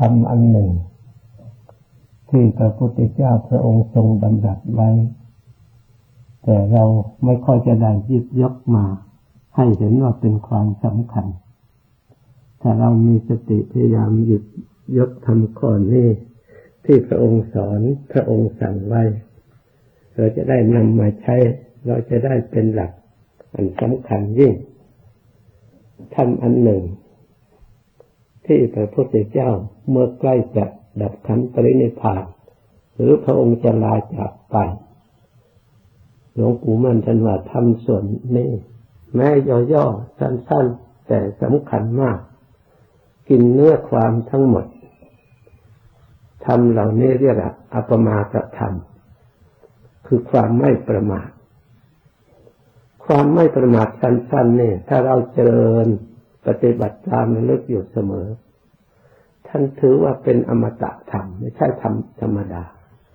รมอันหนึ่งที่พระพุทธเจ้าพระองค์ทรงบัญญัติไว้แต่เราไม่ค่อยจะได้หยิบยกมาให้เห็นว่าเป็นความสำคัญถ้าเรามีสติพยายามหยิบยกธรรมข้อนี้ที่พระองค์สอนพระองค์สั่งไว้เราจะได้นำมาใช้เราจะได้เป็นหลักอันสำคัญยิ่งธรรมอันหนึ่งที่พระพุทธเจ้าเมื่อใกล้จะดับขันธ์ปรินิพพานหรือพระองค์จะลาจากไปหลวงปู่มั่นท่านว่าธรรมส่วนนี้แม้ย่อๆสั้นๆแต่สำคัญมากกินเนื้อความทั้งหมดธรรมเหล่านี้เรียกว่าอัปมาทธรรมคือความไม่ประมาทความไม่ประมาทสั้นๆนี่ถ้าเราเจริญปฏิบัติตามระลึกอยู่เสมอท่านถือว่าเป็นอมตะธรรมไม่ใช่ธรรมธรรมดา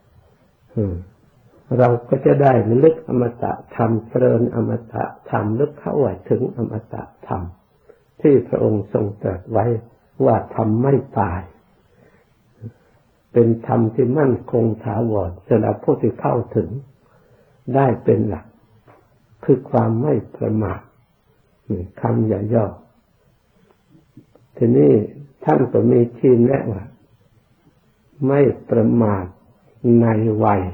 เราก็จะได้ระลึกอมตะธรรมเจริญอมตะธรรมลึกเข้าถึงอมตะธรรมที่พระองค์ทรงตรัสไว้ว่าธรรมไม่ตายเป็นธรรมที่มั่นคงถาวรสำหรับผู้ที่เข้าถึงได้เป็นหลักคือความไม่ประมาทคำย่อๆทีนี้ท่านก็มีชี้แนะว่าไม่ประมาทในวัย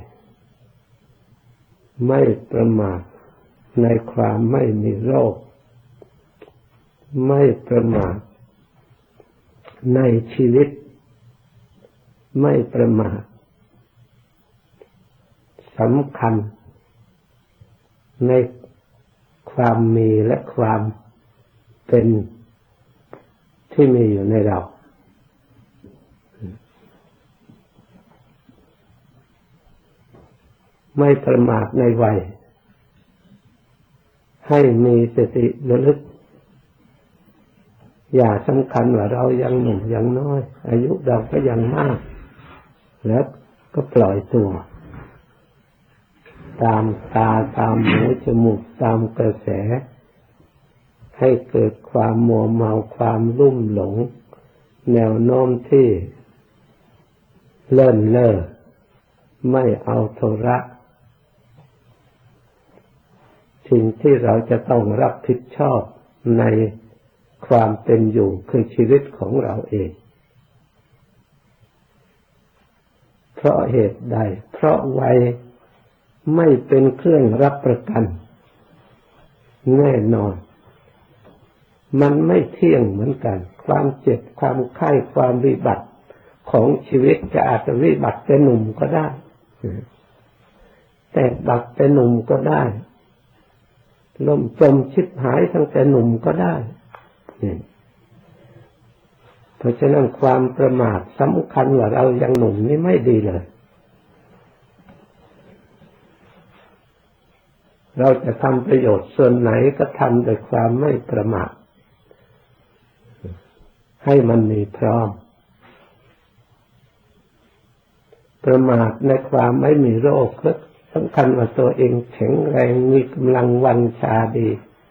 ไม่ประมาทในความไม่มีโรคไม่ประมาทในชีวิตไม่ประมาทสำคัญในความมีและความเป็นที่มีอยู่ในเราไม่ประมาทในวัยให้มีสติระลึกอย่าสำคัญว่าเรายังหนุ่มยังน้อยอายุเราก็ยังมากแล้วก็ปล่อยตัวตามตาตามหูจมูกตามกระแสให้เกิดความมัวเมาความลุ่มหลงแนวโน้มที่เลิ่นเล่อไม่เอาโทระสิ่งที่เราจะต้องรับผิดชอบในความเป็นอยู่คือชีวิตของเราเองเพราะเหตุใดเพราะวัยไม่เป็นเครื่องรับประกันแน่นอนมันไม่เที่ยงเหมือนกันความเจ็บความไข้ความวิบัติของชีวิตจะอาจจะวิบัติแต่หนุ่มก็ได้แต่บัติแต่หนุ่มก็ได้ล่มจมชิบหายตั้งแต่หนุ่มก็ได้เพราะฉะนั้นความประมาทสำคัญว่าเรายังหนุ่มนี่ไม่ดีเลยเราจะทำประโยชน์ส่วนไหนก็ทำด้วยความไม่ประมาทให้มันมีพร้อมประมาทในความไม่มีโรคก็สำคัญว่าตัวเองแข็งแรงมีกำลังวังชาดี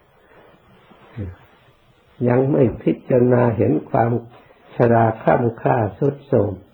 ยังไม่พิจารณาเห็นความชราคร่ำคร่าทรุดโทรม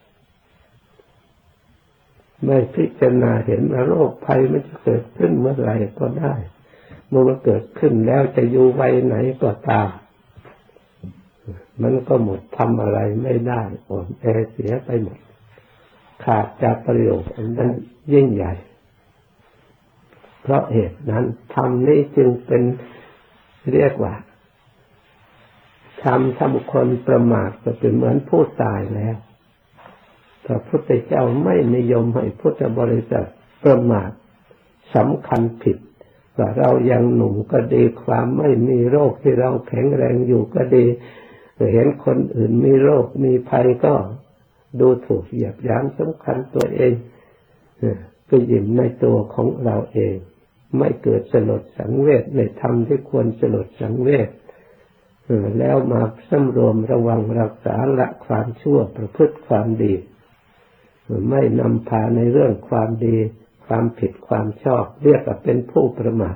ไม่พิจารณาเห็นว่าโรคภัยมันจะเกิดขึ้นเมื่อไหร่ก็ได้เมื่อมันเกิดขึ้นแล้วจะอยู่วัยไหนก็ตามมันก็หมดทำอะไรไม่ได้อ่อนแอเสียไปหมดขาดจากประโยชน์อันนั้นยิ่งใหญ่เพราะเหตุนั้นธรรมนี้จึงเป็นเรียกว่าธรรมถ้าบุคคลประมาทก็เป็นเหมือนผู้ตายแล้วพระพุทธเจ้าไม่นิยมให้พุทธบริษัทประมาทสำคัญผิดว่าเรายังหนุ่มก็ดีความไม่มีโรคที่เราแข็งแรงอยู่ก็ดีเห็นคนอื่นมีโรคมีภัยก็ดูถูกเหยียดหยามสำคัญตัวเองก็ยิ้มในตัวของเราเองไม่เกิดสลดสังเวชในธรรมที่ควรสลดสังเวชแล้วมาสำรวมระวังรักษาละความชั่วประพฤติความดีไม่นำพาในเรื่องความดีความผิดความชอบเรียกว่าเป็นผู้ประมาท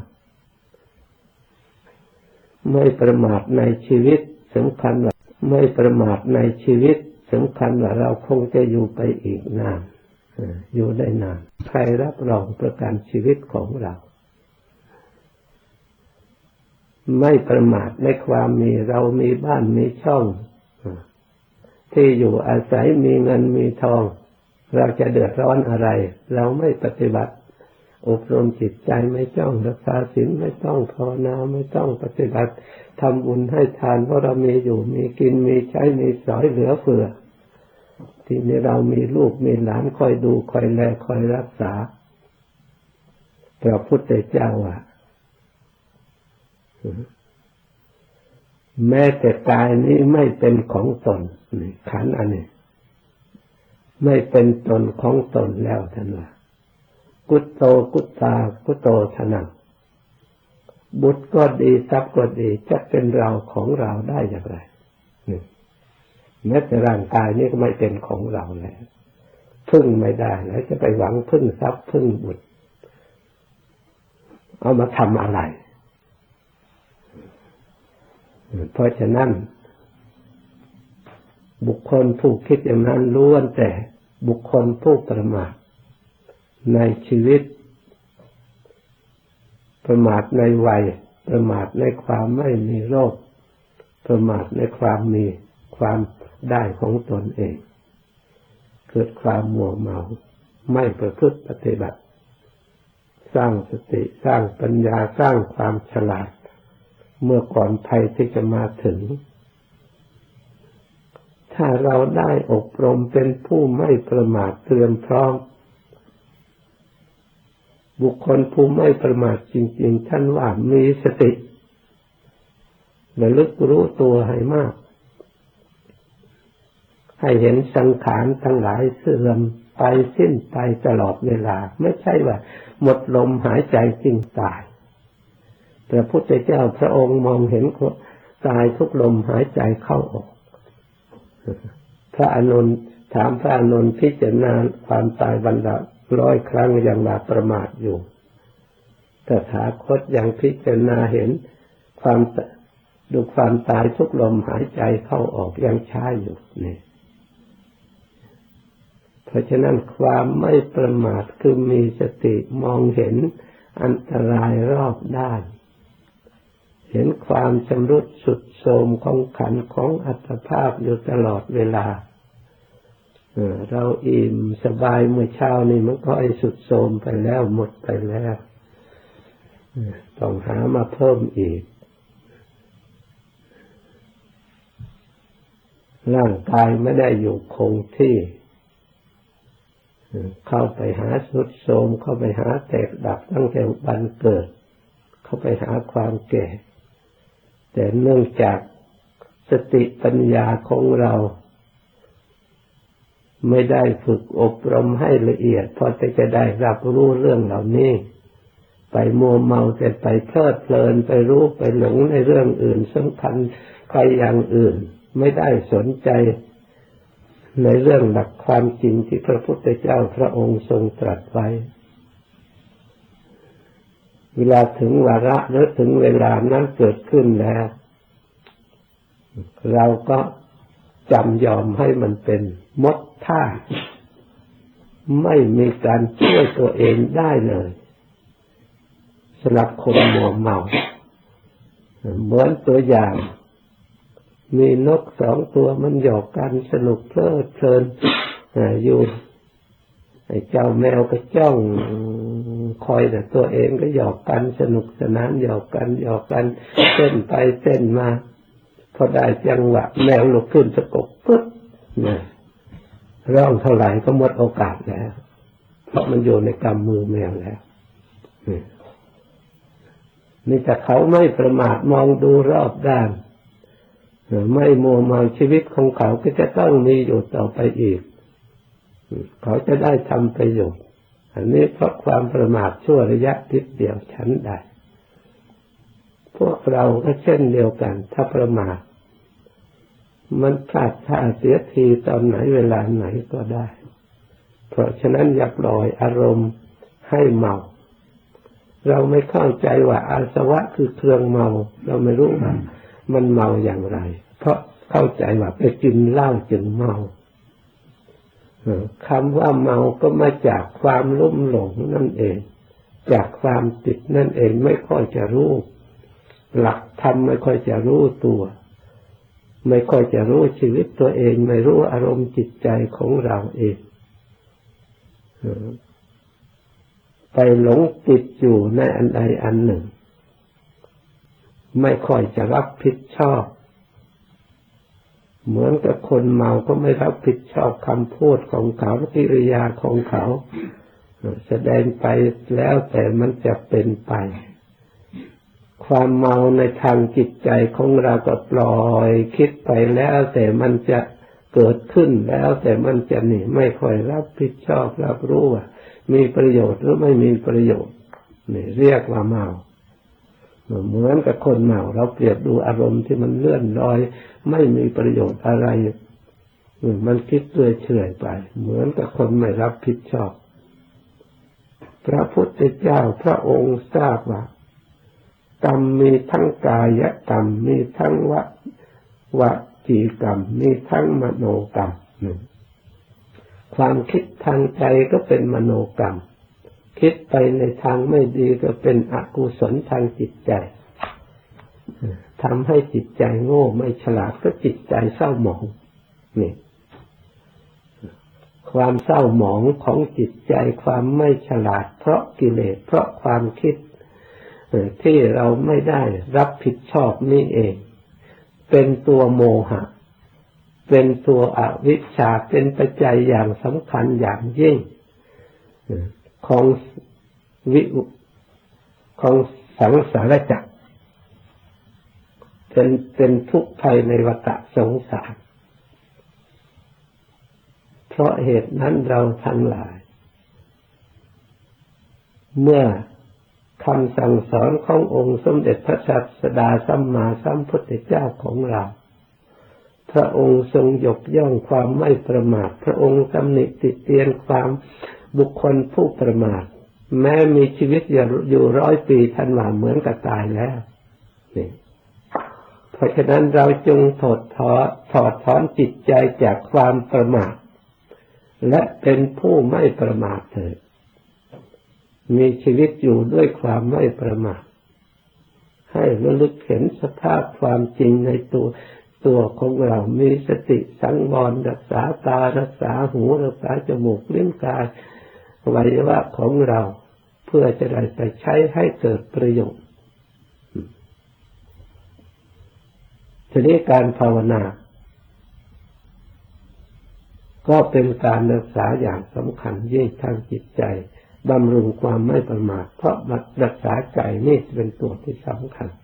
ไม่ประมาทในชีวิตสำคัญว่าไม่ประมาทในชีวิตสำคัญว่าเราคงจะอยู่ไปอีกนานอยู่ได้นานใครรับรองประกันชีวิตของเราไม่ประมาทในความมีเรามีบ้านมีช่องที่อยู่อาศัยมีเงินมีทองเราจะเดือดร้อนอะไรเราไม่ปฏิบัติอบรมจิตใจไม่ต้องรักษาศีลไม่ต้องภาวนาไม่ต้องปฏิบัติทำบุญให้ทานเพราะเรามีอยู่มีกินมีใช้มีสอยเหลือเฟือที่นี้เรามีลูกมีหลานคอยดูคอยแลคอยรักษาพระพุทธเจ้าแม้แต่กายนี้ไม่เป็นของตนขันธ์อันนี้ไม่เป็นตนของตนแล้วท่านว่ากุตโตกุตตากุตโตทนังบุตรก็ดีทรัพย์ก็ดีจะเป็นเราของเราได้อย่างไรแม้แต่ร่างกายนี้ก็ไม่เป็นของเราแล้วพึ่งไม่ได้แล้วจะไปหวังพึ่งทรัพย์พึ่งบุตรเอามาทำอะไรเพราะฉะนั้นบุคคลผู้คิดอย่างนั้นล้วนแต่บุคคลผู้ประมาทในชีวิตประมาทในวัยประมาทในความไม่มีโรคประมาทในความมีความได้ของตนเองเกิดความมัวเมาไม่ประพฤติปฏิบัติสร้างสติสร้างปัญญาสร้างความฉลาดเมื่อก่อนภัยที่จะมาถึงถ้าเราได้อบรมเป็นผู้ไม่ประมาทเตรียมพร้อมบุคคลผู้ไม่ประมาทจริงๆท่านว่ามีสติระลึกรู้ตัวให้มากให้เห็นสังขารทั้งหลายเสื่อมไปสิ้นไปตลอดเวลาไม่ใช่ว่าหมดลมหายใจจึงตายพระพุทธเจ้าพระองค์มองเห็นตายทุกลมหายใจเข้าออกพระอานนท์ถามพระอานนท์พิจารณาความตายวันละ100 ครั้งยังว่าประมาทอยู่ตถาคตยังพิจารณาเห็นความดูความตายทุกลมหายใจเข้าออกยังช้าอยู่นี่เพราะฉะนั้นความไม่ประมาทคือมีสติมองเห็นอันตรายรอบด้านเห็นความชำรุดทรุดโทรมของขันธ์ของอัตภาพอยู่ตลอดเวลาเราอิ่มสบายเมื่อเช้านี่มันก็ทรุดโทรมไปแล้วหมดไปแล้วต้องหามาเพิ่มอีกร่างกายไม่ได้อยู่คงที่เข้าไปหาทรุดโทรมเข้าไปหาแตกดับตั้งแต่วันเกิดเข้าไปหาความแก่แต่เนื่องจากสติปัญญาของเราไม่ได้ฝึกอบรมให้ละเอียดพอจะได้รับรู้เรื่องเหล่านี้ไปมัวเมาแต่ไปเพลิดเพลินไปรู้ไปหลงในเรื่องอื่นสำคัญใครอย่างอื่นไม่ได้สนใจในเรื่องหลักความจริงที่พระพุทธเจ้าพระองค์ทรงตรัสไว้เวลาถึงวาระหรือถึงเวลานั้นเกิดขึ้นแล้วเราก็จำยอมให้มันเป็นมดท่าไม่มีการช่วยตัวเองได้เลยสำหรับคนมัวเมาเหมือนตัวอย่างมีนก2 ตัวมันหยอกกันสนุกเพลิดเพลินอยู่ไอ้เจ้าแมวก็จ้องคอยแต่ตัวเองก็หยอกกันสนุกสนานหยอกกันเต้นไปเต้นมาพอได้จังหวะแมวลุกขึ้นสะกบปึ๊บร้องเท่าไหร่ก็หมดโอกาสแล้วเพราะมันอยู่ในกำมือแมวแล้วนี่แต่เขาไม่ประมาทมองดูรอบด้านไม่มัวเมาชีวิตของเขาก็จะต้องมีอยู่ต่อไปอีกเขาจะได้ทำประโยชน์อันนี้เพราะความประมาทชั่วระยะนิดเดียวชั้นใดพวกเราก็เช่นเดียวกันถ้าประมาทมันพลาดท่าเสียทีตอนไหนเวลาไหนก็ได้เพราะฉะนั้นอย่าปล่อยอารมณ์ให้เมาเราไม่เข้าใจว่าอาสวะคือเครื่องเมาเราไม่รู้ว่ามันเมาอย่างไรเพราะเข้าใจว่าไปกินเหล้าจึงเมาคำว่าเมาก็มาจากความลุ่มหลงนั่นเองจากความติดนั่นเองไม่ค่อยจะรู้หลักธรรมไม่ค่อยจะรู้ตัวไม่ค่อยจะรู้ชีวิตตัวเองไม่รู้อารมณ์จิตใจของเราเองไปหลงติดอยู่ในอันใดอันหนึ่งไม่ค่อยจะรับผิดชอบเหมือนกับคนเมาก็ไม่รับผิดชอบคำพูดของเขากิริยาของเขาแสดงไปแล้วแต่มันจะเป็นไปความเมาในทางจิตใจของเราก็ปล่อยคิดไปแล้วแต่มันจะเกิดขึ้นแล้วแต่มันจะหนีไม่ค่อยรับผิดชอบรับรู้ว่ามีประโยชน์หรือไม่มีประโยชน์นี่เรียกว่าเมาเหมือนกับคนเมาเราเปรียบดูอารมณ์ที่มันเลื่อนลอยไม่มีประโยชน์อะไรมันคิดเรื่อยเฉยไปเหมือนกับคนไม่รับผิดชอบพระพุทธเจ้าพระองค์ทราบว่ากรรมมีทั้งกายกรรมมีทั้งวจีกรรมมีทั้งมโนกรรมความคิดทางใจก็เป็นมโนกรรมคิดไปในทางไม่ดีก็เป็นอกุศลทางจิตใจทำให้จิตใจโง่ไม่ฉลาดก็จิตใจเศร้าหมองนี่ความเศร้าหมองของจิตใจความไม่ฉลาดเพราะกิเลสเพราะความคิดที่เราไม่ได้รับผิดชอบนี่เองเป็นตัวโมหะเป็นตัวอวิชชาเป็นปัจจัยอย่างสำคัญอย่างยิ่งของสังสารวัฏเป็นทุกข์ภัยในวัฏสงสารเพราะเหตุนั้นเราทั้งหลายเมื่อคำสั่งสอนขององค์สมเด็จพระศาสดาสัมมาสัมพุทธเจ้าของเราพระองค์ทรงยกย่องความไม่ประมาทพระองค์ตำหนิติเตียนความบุคคลผู้ประมาทแม้มีชีวิตอยู่100 ปีท่านว่าเหมือนกับตายแล้วนี่เพราะฉะนั้นเราจงถอดถอนจิตใจจากความประมาทและเป็นผู้ไม่ประมาทเถิดมีชีวิตอยู่ด้วยความไม่ประมาทให้ระลึกเห็นสภาพความจริงในตัวของเรามีสติสังวรรักษาตารักษาหูรักษาจมูกลิ้นกายอวัยวะของเราเพื่อจะได้ไปใช้ให้เกิดประโยชน์ทีนี้การภาวนาก็เป็นการรักษาอย่างสำคัญยิ่งทางจิตใจบำรุงความไม่ประมาทเพราะรักษาใจนี่เป็นตัวที่สำคัญ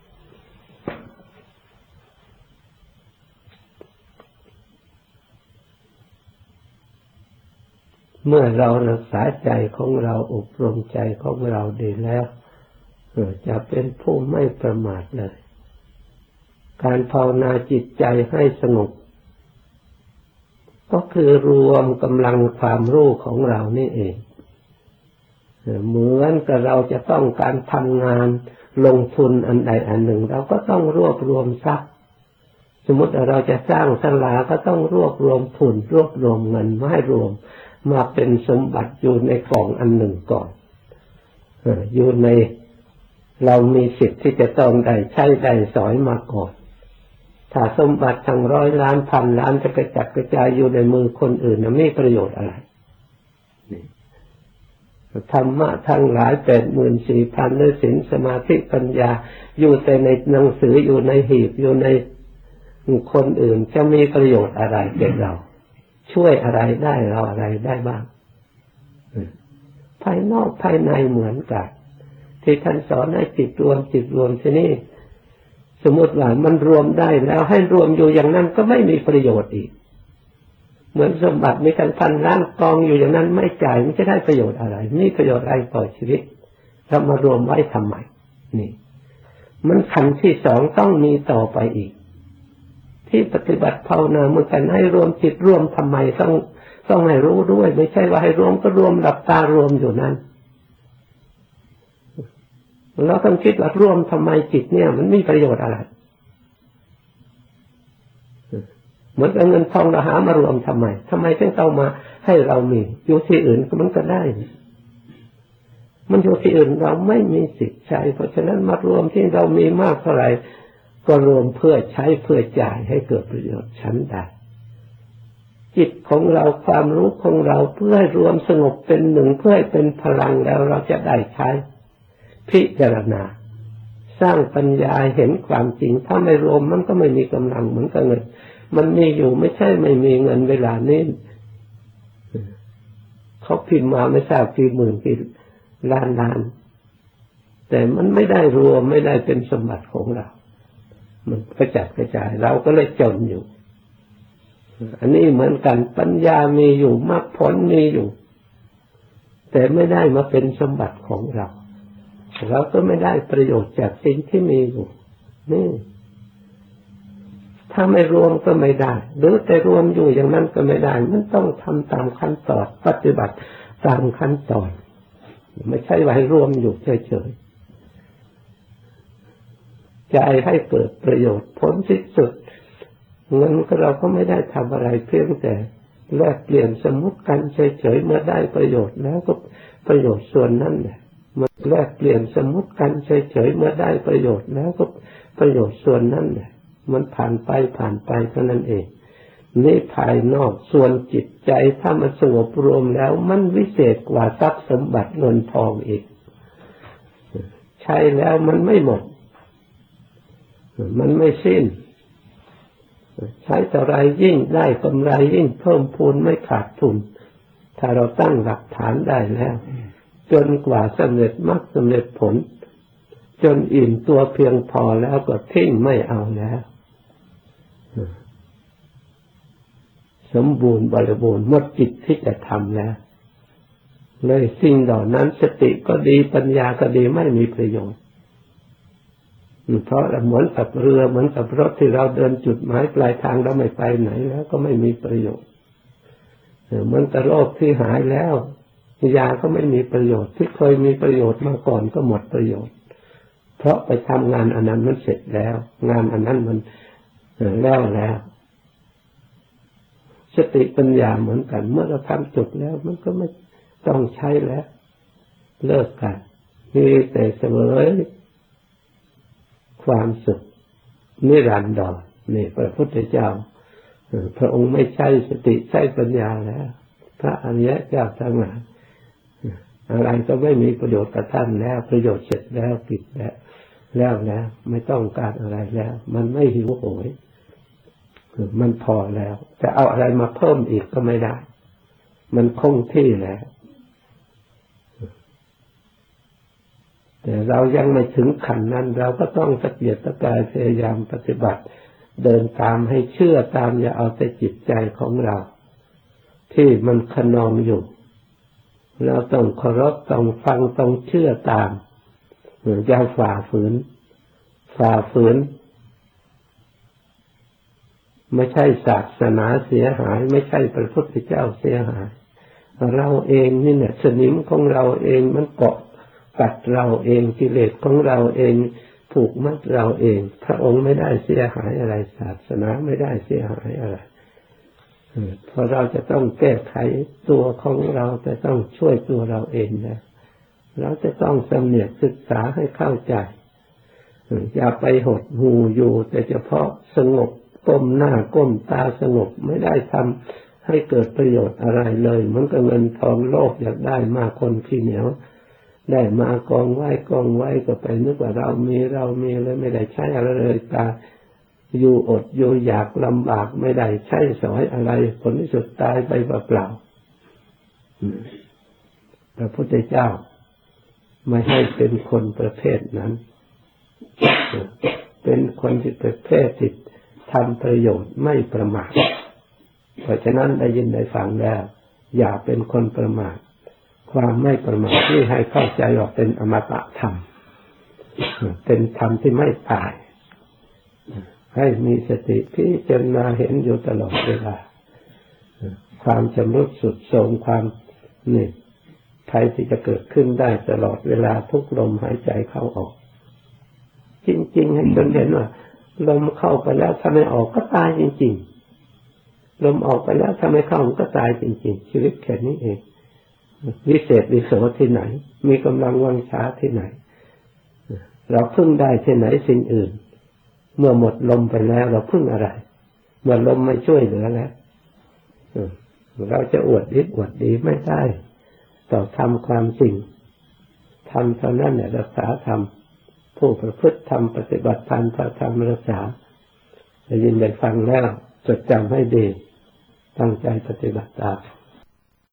เมื่อเรารักษาใจของเราอบรมใจของเราดีแล้วจะเป็นผู้ไม่ประมาทเลยการภาวนาจิตใจให้สงบก็คือรวมกำลังความรู้ของเรานี่เองเหมือนกับเราจะต้องการทำงานลงทุนอันใดอันหนึ่งเราก็ต้องรวบรวมทรัพย์สมมติเราจะสร้างศาลาก็ต้องรวบรวมทุนรวบรวมเงินมาให้รวมมาเป็นสมบัติอยู่ในกล่องอันหนึ่งก่อนอยู่ในเรามีสิทธิ์ที่จะต้องได้ใช้ได้สอยมาก่อนถ้าสมบัติทั้ง100 ล้านพันล้านจะกระจัดกระจายอยู่ในมือคนอื่นไม่มีประโยชน์อะไรธรรมะทั้งหลาย 84,000 ด้วยศีลสมาธิปัญญาอยู่แต่ในหนังสืออยู่ในหีบอยู่ในคนอื่นจะมีประโยชน์อะไรแก่เราช่วยอะไรได้เราอะไรได้บ้างภายนอกภายในเหมือนกันที่ท่านสอนให้จิตรวมที่นี่สมมติว่ามันรวมได้แล้วให้รวมอยู่อย่างนั้นก็ไม่มีประโยชน์อีกเหมือนสมบัติมีกัน1,000 ล้านกองอยู่อย่างนั้นไม่จ่ายมันจะได้ประโยชน์อะไรมีประโยชน์อะไรต่อชีวิตเรามารวมไว้ทำไมนี่มันขั้นที่2ต้องมีต่อไปอีกที่ปฏิบัติภาวนาเหมือนกันให้รวมจิตรวมทำไมต้องให้รู้ด้วยไม่ใช่ว่าให้รวมก็รวมหลับตารวมอยู่นั้นเราต้องคิดว่ารวมทำไมจิตเนี่ยมันมีประโยชน์อะไรเหมือนกับเงินทองเราหามารวมทำไมถึงต้องมาให้เรามีอยู่ที่อื่นก็มันก็ได้มันอยู่ที่อื่นเราไม่มีสิทธิ์ใช้เพราะฉะนั้นมารวมที่เรามีมากเท่าไหร่ก็รวมเพื่อใช้เพื่อจ่ายให้เกิดประโยชน์ชั้นใดจิตของเราความรู้ของเราเพื่อให้รวมสงบเป็นหนึ่งเพื่อให้เป็นพลังแล้วเราจะได้ใช้พิจารณาสร้างปัญญาเห็นความจริงถ้าไม่รวมมันก็ไม่มีกำลังเหมือนกับเงินมันมีอยู่ไม่ใช่ไม่มีเงินเวลานี้เขาพิมพ์มาไม่ทราบกี่หมื่นกี่ล้านแต่มันไม่ได้รวมไม่ได้เป็นสมบัติของเรามันกระจัดกระจายเราก็เลยจมอยู่อันนี้เหมือนกันปัญญามีอยู่มรรคผลมีอยู่แต่ไม่ได้มาเป็นสมบัติของเราเราก็ไม่ได้ประโยชน์จากสิ่งที่มีอยู่นี่ถ้าไม่รวมก็ไม่ได้หรือแต่รวมอยู่อย่างนั้นก็ไม่ได้มันต้องทำตามขั้นตอนปฏิบัติตามขั้นตอนไม่ใช่ไว้รวมอยู่เฉยๆใจให้เกิดประโยชน์ผลที่สุดเงินก็เราก็ไม่ได้ทำอะไรเพียงแต่แลกเปลี่ยนสมมุติกันเฉยๆเมื่อได้ประโยชน์แล้วก็ประโยชน์ส่วนนั้นแหละมันแลกเปลี่ยนสมมุติกันเฉยๆเมื่อได้ประโยชน์แล้วก็ประโยชน์ส่วนนั้นแหละมันผ่านไปเท่านั้นเองนี่ภายนอกส่วนจิตใจถ้ามันสงบรวมแล้วมันวิเศษกว่าทรัพย์สมบัติเงินทองอีกใช้แล้วมันไม่หมดมันไม่สิ้นใช้เท่าไรยิ่งได้กำไรยิ่งเพิ่มพูนไม่ขาดทุนถ้าเราตั้งหลักฐานได้แล้วจนกว่าสำเร็จมรรคสำเร็จผลจนอิ่มตัวเพียงพอแล้วก็ทิ้งไม่เอาแล้วสมบูรณ์บริบูรณ์หมดจิตที่จะทำแล้วเลยสิ่งเหล่านั้นสติก็ดีปัญญาก็ดีไม่มีประโยชน์เพราะเหมือนกับเรือเหมือนกับรถที่เราเดินจุดหมายปลายทางเราไม่ไปไหนแล้วก็ไม่มีประโยชน์เหมือนกับโรคที่หายแล้วยาก็ไม่มีประโยชน์ที่เคยมีประโยชน์มาก่อนก็หมดประโยชน์เพราะไปทำงานอันนั้นมันเสร็จแล้วงานอันนั้นมันแล้วสติปัญญาเหมือนกันเมื่อเราทำจบแล้วมันก็ไม่ต้องใช้แล้วเลิกกันมีแต่เสวยความสุขนิรันดรนี่พระพุทธเจ้าพระองค์ไม่ใช่สติใช้ปัญญาแล้วพระอริยเจ้าทั้งหลายอะไรก็ไม่มีประโยชน์กับท่านแล้วประโยชน์เสร็จแล้วปิดแล้วไม่ต้องการอะไรแล้วมันไม่หิวโหยมันพอแล้วจะเอาอะไรมาเพิ่มอีกก็ไม่ได้มันคงที่แล้วแต่เรายังไม่ถึงขั้นนั้นเราก็ต้องตะเกียกตะกายพยายามปฏิบัติเดินตามให้เชื่อตามอย่าเอาแต่จิตใจของเราที่มันขนองอยู่เราต้องเคารพต้องฟังต้องเชื่อตามอย่าฝ่าฝืนไม่ใช่ศาสนาเสียหายไม่ใช่พระพุทธเจ้าเสียหายเราเองนี่เนี่ยสนิมของเราเองมันเกาะกัดเราเองกิเลสของเราเองผูกมัดเราเองพระองค์ไม่ได้เสียหายอะไรศาสนาไม่ได้เสียหายอะไรเพราะเราจะต้องแก้ไขตัวของเราแต่ต้องช่วยตัวเราเองนะเราจะต้องสำเนียกศึกษาให้เข้าใจอย่าไปหดหู่อยู่แต่เฉพาะสงบก้มหน้าก้มตาสงบไม่ได้ทำให้เกิดประโยชน์อะไรเลยมันก็เงินทองโลภอยากได้มากคนขี้เหนียวได้มากองไว้ก็ไปนึกว่าเรามีเลยไม่ได้ใช้อะไรเลยตาอยู่อดอยู่อยากลำบากไม่ได้ใช้สอยอะไรผลที่สุดตายไปเปล่าๆพระพุทธเจ้าไม่ให้เป็นคนประเภทนั้นเป็นคนที่ประเภทที่ทำประโยชน์ไม่ประมาทเพราะฉะนั้นได้ยินได้ฟังแล้วอย่าเป็นคนประมาทความไม่ประมาทที่ให้เข้าใจว่าเป็นอมตะธรรมเป็นธรรมที่ไม่ตายให้มีสติพิจารณาเห็นอยู่ตลอดเวลาความชำรุดทรุดโทรมความนี่ภัยที่จะเกิดขึ้นได้ตลอดเวลาทุกลมหายใจเข้าออกจริงๆให้จนเห็นว่าลมเข้าไปแล้วถ้าไม่ออกก็ตายจริงๆลมออกไปแล้วถ้าไม่เข้ามันก็ตายจริงๆชีวิตแค่นี้เองวิเศษวิโสที่ไหนมีกำลังวังชาที่ไหนเราพึ่งได้ที่ไหนสิ่งอื่นเมื่อหมดลมไปแล้วเราพึ่งอะไรเมื่อลมไม่ช่วยเหลือแล้วเราจะอวดฤทธิ์อวดดีไม่ได้ต่อทำความจริงทำเท่านั้นแหละรักษาธรรมผู้ประพฤติธรรมปฏิบัติธรรมพระธรรมรักษาได้ยินได้ฟังแล้วจดจำให้ดีตั้งใจปฏิบัติตาม